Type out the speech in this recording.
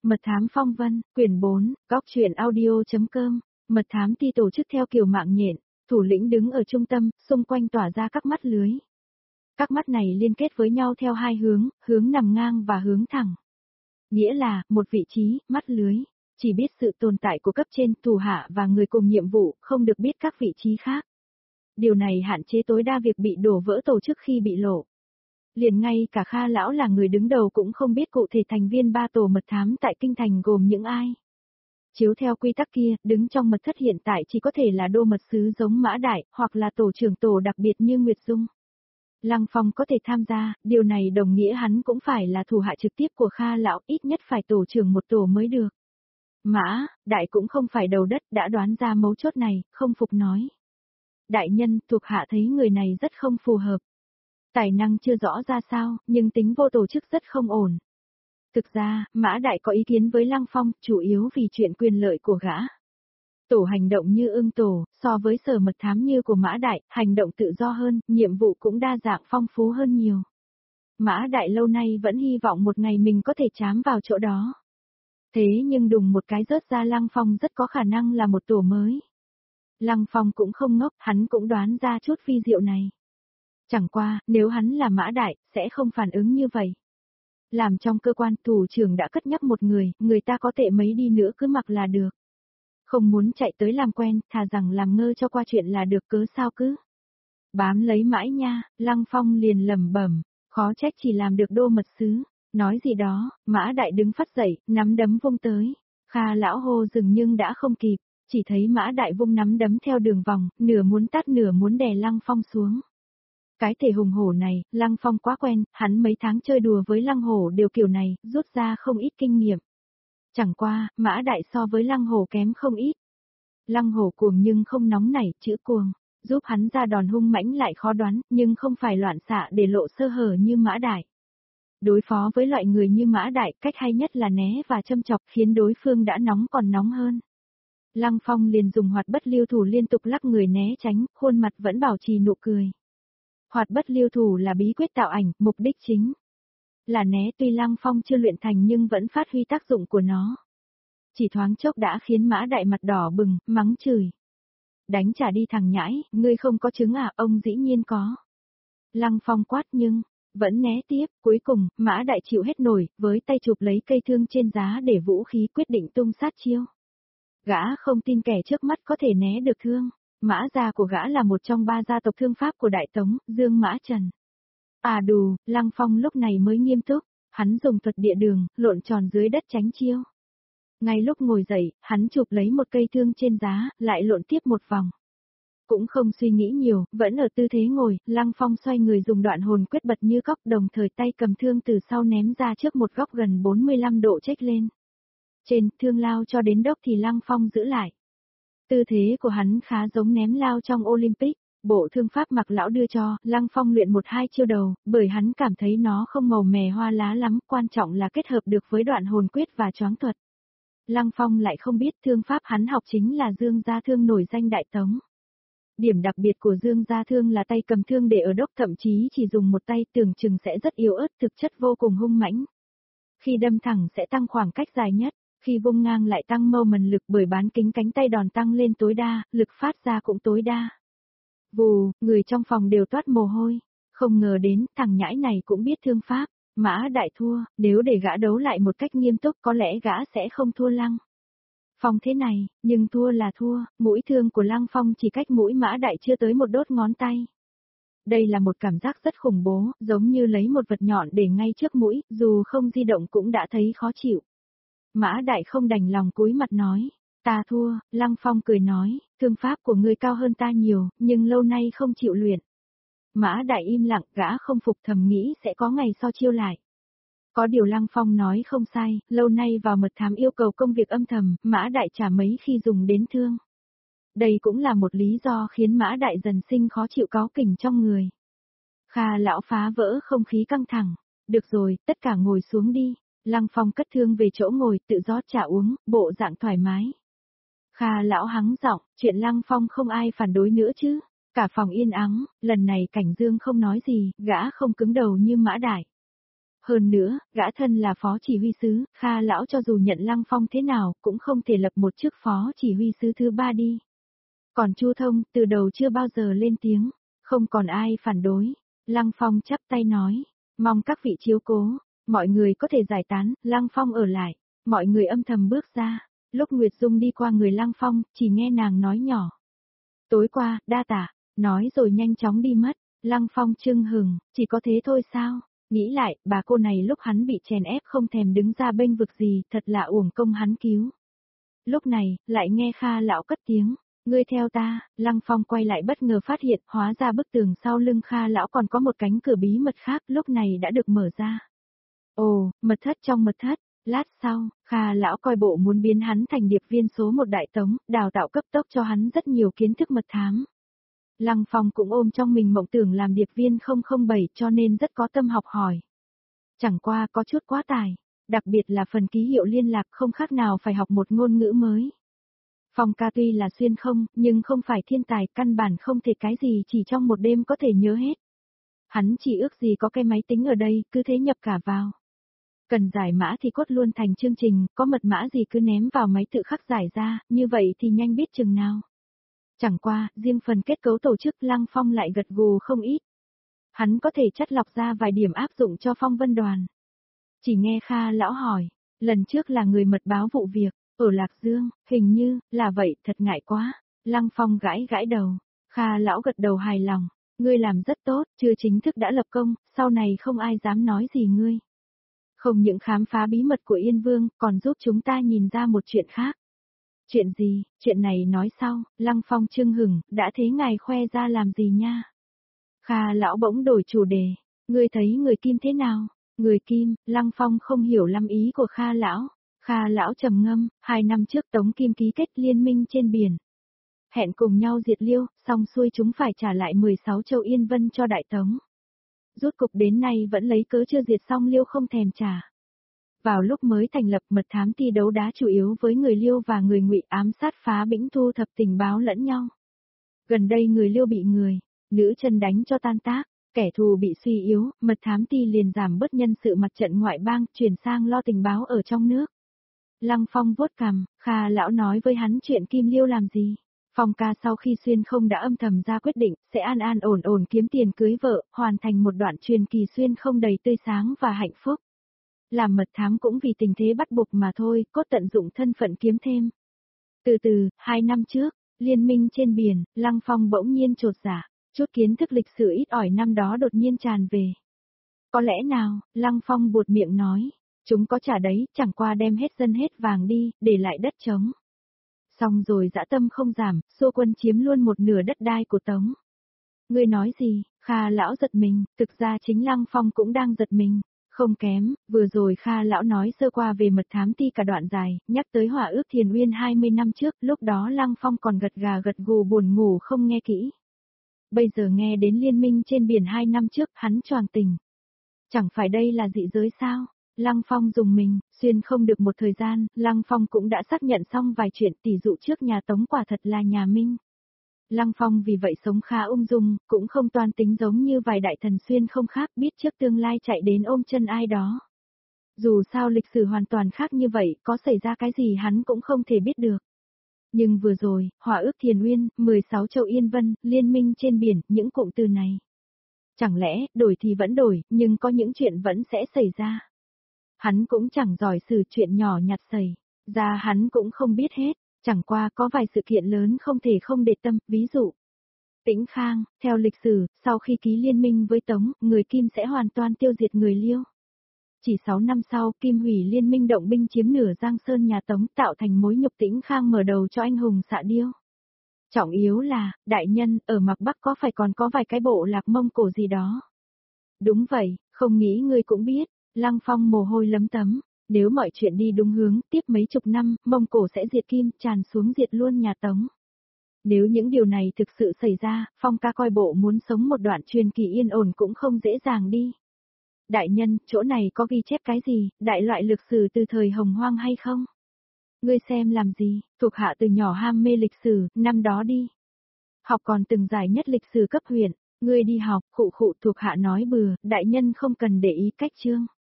Mật thám phong vân, quyển 4, góc truyện audio.com, mật thám ti tổ chức theo kiểu mạng nhện, thủ lĩnh đứng ở trung tâm, xung quanh tỏa ra các mắt lưới. Các mắt này liên kết với nhau theo hai hướng, hướng nằm ngang và hướng thẳng. Nghĩa là, một vị trí, mắt lưới, chỉ biết sự tồn tại của cấp trên, thủ hạ và người cùng nhiệm vụ, không được biết các vị trí khác. Điều này hạn chế tối đa việc bị đổ vỡ tổ chức khi bị lộ. Liền ngay cả Kha lão là người đứng đầu cũng không biết cụ thể thành viên ba tổ mật thám tại kinh thành gồm những ai. Chiếu theo quy tắc kia, đứng trong mật thất hiện tại chỉ có thể là đô mật sứ giống Mã Đại, hoặc là tổ trưởng tổ đặc biệt như Nguyệt Dung. Lăng Phong có thể tham gia, điều này đồng nghĩa hắn cũng phải là thủ hạ trực tiếp của Kha lão, ít nhất phải tổ trưởng một tổ mới được. Mã Đại cũng không phải đầu đất, đã đoán ra mấu chốt này, không phục nói. Đại nhân, thuộc hạ thấy người này rất không phù hợp. Tài năng chưa rõ ra sao, nhưng tính vô tổ chức rất không ổn. Thực ra, Mã Đại có ý kiến với Lăng Phong, chủ yếu vì chuyện quyền lợi của gã. Tổ hành động như ưng tổ, so với sở mật thám như của Mã Đại, hành động tự do hơn, nhiệm vụ cũng đa dạng phong phú hơn nhiều. Mã Đại lâu nay vẫn hy vọng một ngày mình có thể chám vào chỗ đó. Thế nhưng đùng một cái rớt ra Lăng Phong rất có khả năng là một tổ mới. Lăng Phong cũng không ngốc, hắn cũng đoán ra chút vi diệu này. Chẳng qua, nếu hắn là Mã Đại, sẽ không phản ứng như vậy. Làm trong cơ quan, thủ trưởng đã cất nhắc một người ta có tệ mấy đi nữa cứ mặc là được. Không muốn chạy tới làm quen, thà rằng làm ngơ cho qua chuyện là được, cớ sao cứ. Bám lấy mãi nha, Lăng Phong liền lẩm bẩm, khó trách chỉ làm được đô mật sứ. Nói gì đó, Mã Đại đứng phát dậy, nắm đấm vung tới. Kha lão hô dừng nhưng đã không kịp, chỉ thấy Mã Đại vung nắm đấm theo đường vòng, nửa muốn tát nửa muốn đè Lăng Phong xuống. Cái thể hùng hổ này, Lăng Phong quá quen, hắn mấy tháng chơi đùa với Lăng Hổ đều kiểu này, rút ra không ít kinh nghiệm. Chẳng qua, Mã Đại so với Lăng Hổ kém không ít. Lăng Hổ cuồng nhưng không nóng nảy, chữ cuồng, giúp hắn ra đòn hung mãnh lại khó đoán, nhưng không phải loạn xạ để lộ sơ hở như Mã Đại. Đối phó với loại người như Mã Đại, cách hay nhất là né và châm chọc khiến đối phương đã nóng còn nóng hơn. Lăng Phong liền dùng hoạt bất lưu thủ liên tục lắc người né tránh, khuôn mặt vẫn bảo trì nụ cười. Hoạt bất lưu thủ là bí quyết tạo ảnh, mục đích chính là né, tuy Lăng Phong chưa luyện thành nhưng vẫn phát huy tác dụng của nó. Chỉ thoáng chốc đã khiến Mã Đại mặt đỏ bừng, mắng chửi. Đánh trả đi thằng nhãi, ngươi không có chứng à, ông dĩ nhiên có. Lăng Phong quát nhưng, vẫn né tiếp, cuối cùng, Mã Đại chịu hết nổi, với tay chụp lấy cây thương trên giá để vũ khí quyết định tung sát chiêu. Gã không tin kẻ trước mắt có thể né được thương. Mã gia của gã là một trong ba gia tộc thương pháp của Đại Tống, Dương Mã Trần. À đù, Lăng Phong lúc này mới nghiêm túc, hắn dùng thuật địa đường, lộn tròn dưới đất tránh chiêu. Ngay lúc ngồi dậy, hắn chụp lấy một cây thương trên giá, lại lộn tiếp một vòng. Cũng không suy nghĩ nhiều, vẫn ở tư thế ngồi, Lăng Phong xoay người dùng đoạn hồn quyết bật như cóc, đồng thời tay cầm thương từ sau ném ra trước một góc gần 45 độ chếch lên. Trên, thương lao cho đến đốc thì Lăng Phong giữ lại. Tư thế của hắn khá giống ném lao trong Olympic, bộ thương pháp Mặc lão đưa cho, Lăng Phong luyện 1-2 chiêu đầu, bởi hắn cảm thấy nó không màu mè hoa lá lắm, quan trọng là kết hợp được với đoạn hồn quyết và choáng thuật. Lăng Phong lại không biết thương pháp hắn học chính là Dương Gia Thương nổi danh Đại Tống. Điểm đặc biệt của Dương Gia Thương là tay cầm thương để ở đốc, thậm chí chỉ dùng một tay tưởng chừng sẽ rất yếu ớt, thực chất vô cùng hung mãnh. Khi đâm thẳng sẽ tăng khoảng cách dài nhất. Khi vung ngang lại tăng moment lực, bởi bán kính cánh tay đòn tăng lên tối đa, lực phát ra cũng tối đa. Vù, người trong phòng đều toát mồ hôi. Không ngờ đến, thằng nhãi này cũng biết thương pháp. Mã Đại thua, nếu để gã đấu lại một cách nghiêm túc có lẽ gã sẽ không thua Lăng Phong thế này, nhưng thua là thua, mũi thương của Lăng Phong chỉ cách mũi Mã Đại chưa tới một đốt ngón tay. Đây là một cảm giác rất khủng bố, giống như lấy một vật nhọn để ngay trước mũi, dù không di động cũng đã thấy khó chịu. Mã Đại không đành lòng cúi mặt nói, ta thua. Lăng Phong cười nói, thương pháp của ngươi cao hơn ta nhiều, nhưng lâu nay không chịu luyện. Mã Đại im lặng, gã không phục, thầm nghĩ sẽ có ngày so chiêu lại. Có điều Lăng Phong nói không sai, lâu nay vào mật thám yêu cầu công việc âm thầm, Mã Đại chả mấy khi dùng đến thương. Đây cũng là một lý do khiến Mã Đại dần sinh khó chịu, cáu kỉnh trong người. Kha lão phá vỡ không khí căng thẳng, được rồi, tất cả ngồi xuống đi. Lăng Phong cất thương về chỗ ngồi, tự rót trà uống, bộ dạng thoải mái. Kha lão hắng giọng, chuyện Lăng Phong không ai phản đối nữa chứ. Cả phòng yên ắng, lần này Cảnh Dương không nói gì, gã không cứng đầu như Mã Đại. Hơn nữa, gã thân là phó chỉ huy sứ, Kha lão cho dù nhận Lăng Phong thế nào, cũng không thể lập một chức phó chỉ huy sứ thứ ba đi. Còn Chu Thông, từ đầu chưa bao giờ lên tiếng, không còn ai phản đối. Lăng Phong chắp tay nói, mong các vị chiếu cố, mọi người có thể giải tán, Lăng Phong ở lại. Mọi người âm thầm bước ra, lúc Nguyệt Dung đi qua người Lăng Phong, chỉ nghe nàng nói nhỏ. Tối qua, đa tạ, nói rồi nhanh chóng đi mất. Lăng Phong chưng hừng, chỉ có thế thôi sao? Nghĩ lại, bà cô này lúc hắn bị chèn ép không thèm đứng ra bênh vực gì, thật là uổng công hắn cứu. Lúc này, lại nghe Kha lão cất tiếng, ngươi theo ta. Lăng Phong quay lại bất ngờ phát hiện, hóa ra bức tường sau lưng Kha lão còn có một cánh cửa bí mật khác, lúc này đã được mở ra. Ồ, mật thất trong mật thất. Lát sau, Kha lão coi bộ muốn biến hắn thành điệp viên số một đại tống, đào tạo cấp tốc cho hắn rất nhiều kiến thức mật thám. Lăng Phong cũng ôm trong mình mộng tưởng làm điệp viên 007 cho nên rất có tâm học hỏi. Chẳng qua có chút quá tải, đặc biệt là phần ký hiệu liên lạc không khác nào phải học một ngôn ngữ mới. Phong ca tuy là xuyên không, nhưng không phải thiên tài, căn bản không thể cái gì chỉ trong một đêm có thể nhớ hết. Hắn chỉ ước gì có cái máy tính ở đây, cứ thế nhập cả vào. Cần giải mã thì cốt luôn thành chương trình, có mật mã gì cứ ném vào máy tự khắc giải ra, như vậy thì nhanh biết chừng nào. Chẳng qua, riêng phần kết cấu tổ chức Lăng Phong lại gật gù không ít. Hắn có thể chắt lọc ra vài điểm áp dụng cho phong vân đoàn. Chỉ nghe Kha lão hỏi, lần trước là người mật báo vụ việc, ở Lạc Dương, hình như, là vậy, thật ngại quá. Lăng Phong gãi gãi đầu, Kha lão gật đầu hài lòng, ngươi làm rất tốt, chưa chính thức đã lập công, sau này không ai dám nói gì ngươi. Không những khám phá bí mật của Yên Vương, còn giúp chúng ta nhìn ra một chuyện khác. Chuyện gì, chuyện này nói sau, Lăng Phong chưng hừng, đã thế ngài khoe ra làm gì nha. Kha lão bỗng đổi chủ đề, ngươi thấy người Kim thế nào? Người Kim, Lăng Phong không hiểu lắm ý của Kha lão. Kha lão trầm ngâm, 2 năm trước Tống Kim ký kết liên minh trên biển. Hẹn cùng nhau diệt Liêu, xong xuôi chúng phải trả lại 16 châu Yên Vân cho Đại Tống. Rút cục đến nay vẫn lấy cớ chưa diệt xong Liêu không thèm trả. Vào lúc mới thành lập mật thám thi đấu đá chủ yếu với người Liêu và người Ngụy ám sát phá bĩnh thu thập tình báo lẫn nhau. Gần đây người Liêu bị người, nữ chân đánh cho tan tác, kẻ thù bị suy yếu, mật thám ti liền giảm bớt nhân sự mặt trận ngoại bang, chuyển sang lo tình báo ở trong nước. Lăng Phong vuốt cằm, Kha lão nói với hắn chuyện Kim Liêu làm gì. Phong ca sau khi xuyên không đã âm thầm ra quyết định, sẽ an an ổn ổn kiếm tiền cưới vợ, hoàn thành một đoạn truyền kỳ xuyên không đầy tươi sáng và hạnh phúc. Làm mật thám cũng vì tình thế bắt buộc mà thôi, cốt tận dụng thân phận kiếm thêm. Từ từ, 2 năm trước, liên minh trên biển, Lăng Phong bỗng nhiên chột dạ, chút kiến thức lịch sử ít ỏi năm đó đột nhiên tràn về. Có lẽ nào, Lăng Phong buột miệng nói, chúng có trả đấy, chẳng qua đem hết dân hết vàng đi, để lại đất trống. Xong rồi dã tâm không giảm, xô quân chiếm luôn một nửa đất đai của Tống. Ngươi nói gì? Kha lão giật mình, thực ra chính Lăng Phong cũng đang giật mình. Không kém, vừa rồi Kha lão nói sơ qua về mật thám ti cả đoạn dài, nhắc tới hỏa ước Thiền Uyên 20 năm trước, lúc đó Lăng Phong còn gật gà gật gù buồn ngủ không nghe kỹ. Bây giờ nghe đến liên minh trên biển 2 năm trước, hắn choàng tỉnh. Chẳng phải đây là dị giới sao? Lăng Phong dùng mình, xuyên không được một thời gian, Lăng Phong cũng đã xác nhận xong vài chuyện, tỷ dụ trước nhà Tống quả thật là nhà Minh. Lăng Phong vì vậy sống khá ung dung, cũng không toan tính giống như vài đại thần xuyên không khác, biết trước tương lai chạy đến ôm chân ai đó. Dù sao lịch sử hoàn toàn khác như vậy, có xảy ra cái gì hắn cũng không thể biết được. Nhưng vừa rồi, hỏa ước Thiền Uyên, 16 châu Yên Vân, liên minh trên biển, những cụm từ này. Chẳng lẽ, đổi thì vẫn đổi, nhưng có những chuyện vẫn sẽ xảy ra. Hắn cũng chẳng giỏi xử chuyện nhỏ nhặt xảy ra, hắn cũng không biết hết. Chẳng qua có vài sự kiện lớn không thể không để tâm, ví dụ. Tĩnh Khang, theo lịch sử, sau khi ký liên minh với Tống, người Kim sẽ hoàn toàn tiêu diệt người Liêu. Chỉ 6 năm sau, Kim hủy liên minh động binh chiếm nửa Giang Sơn nhà Tống, tạo thành mối nhục. Tĩnh Khang mở đầu cho anh hùng xạ điêu. Trọng yếu là, đại nhân, ở Mạc Bắc có phải còn có vài cái bộ lạc Mông Cổ gì đó. Đúng vậy, không nghĩ ngươi cũng biết, Lăng Phong mồ hôi lấm tấm. Nếu mọi chuyện đi đúng hướng, tiếp mấy chục năm, Mông Cổ sẽ diệt Kim, tràn xuống diệt luôn nhà Tống. Nếu những điều này thực sự xảy ra, Phong ca coi bộ muốn sống một đoạn truyền kỳ yên ổn cũng không dễ dàng đi. Đại nhân, chỗ này có ghi chép cái gì, đại loại lịch sử từ thời Hồng Hoang hay không? Ngươi xem làm gì, thuộc hạ từ nhỏ ham mê lịch sử, năm đó đi. Học còn từng giải nhất lịch sử cấp huyện, ngươi đi học, khụ thuộc hạ nói bừa, đại nhân không cần để ý cách chương.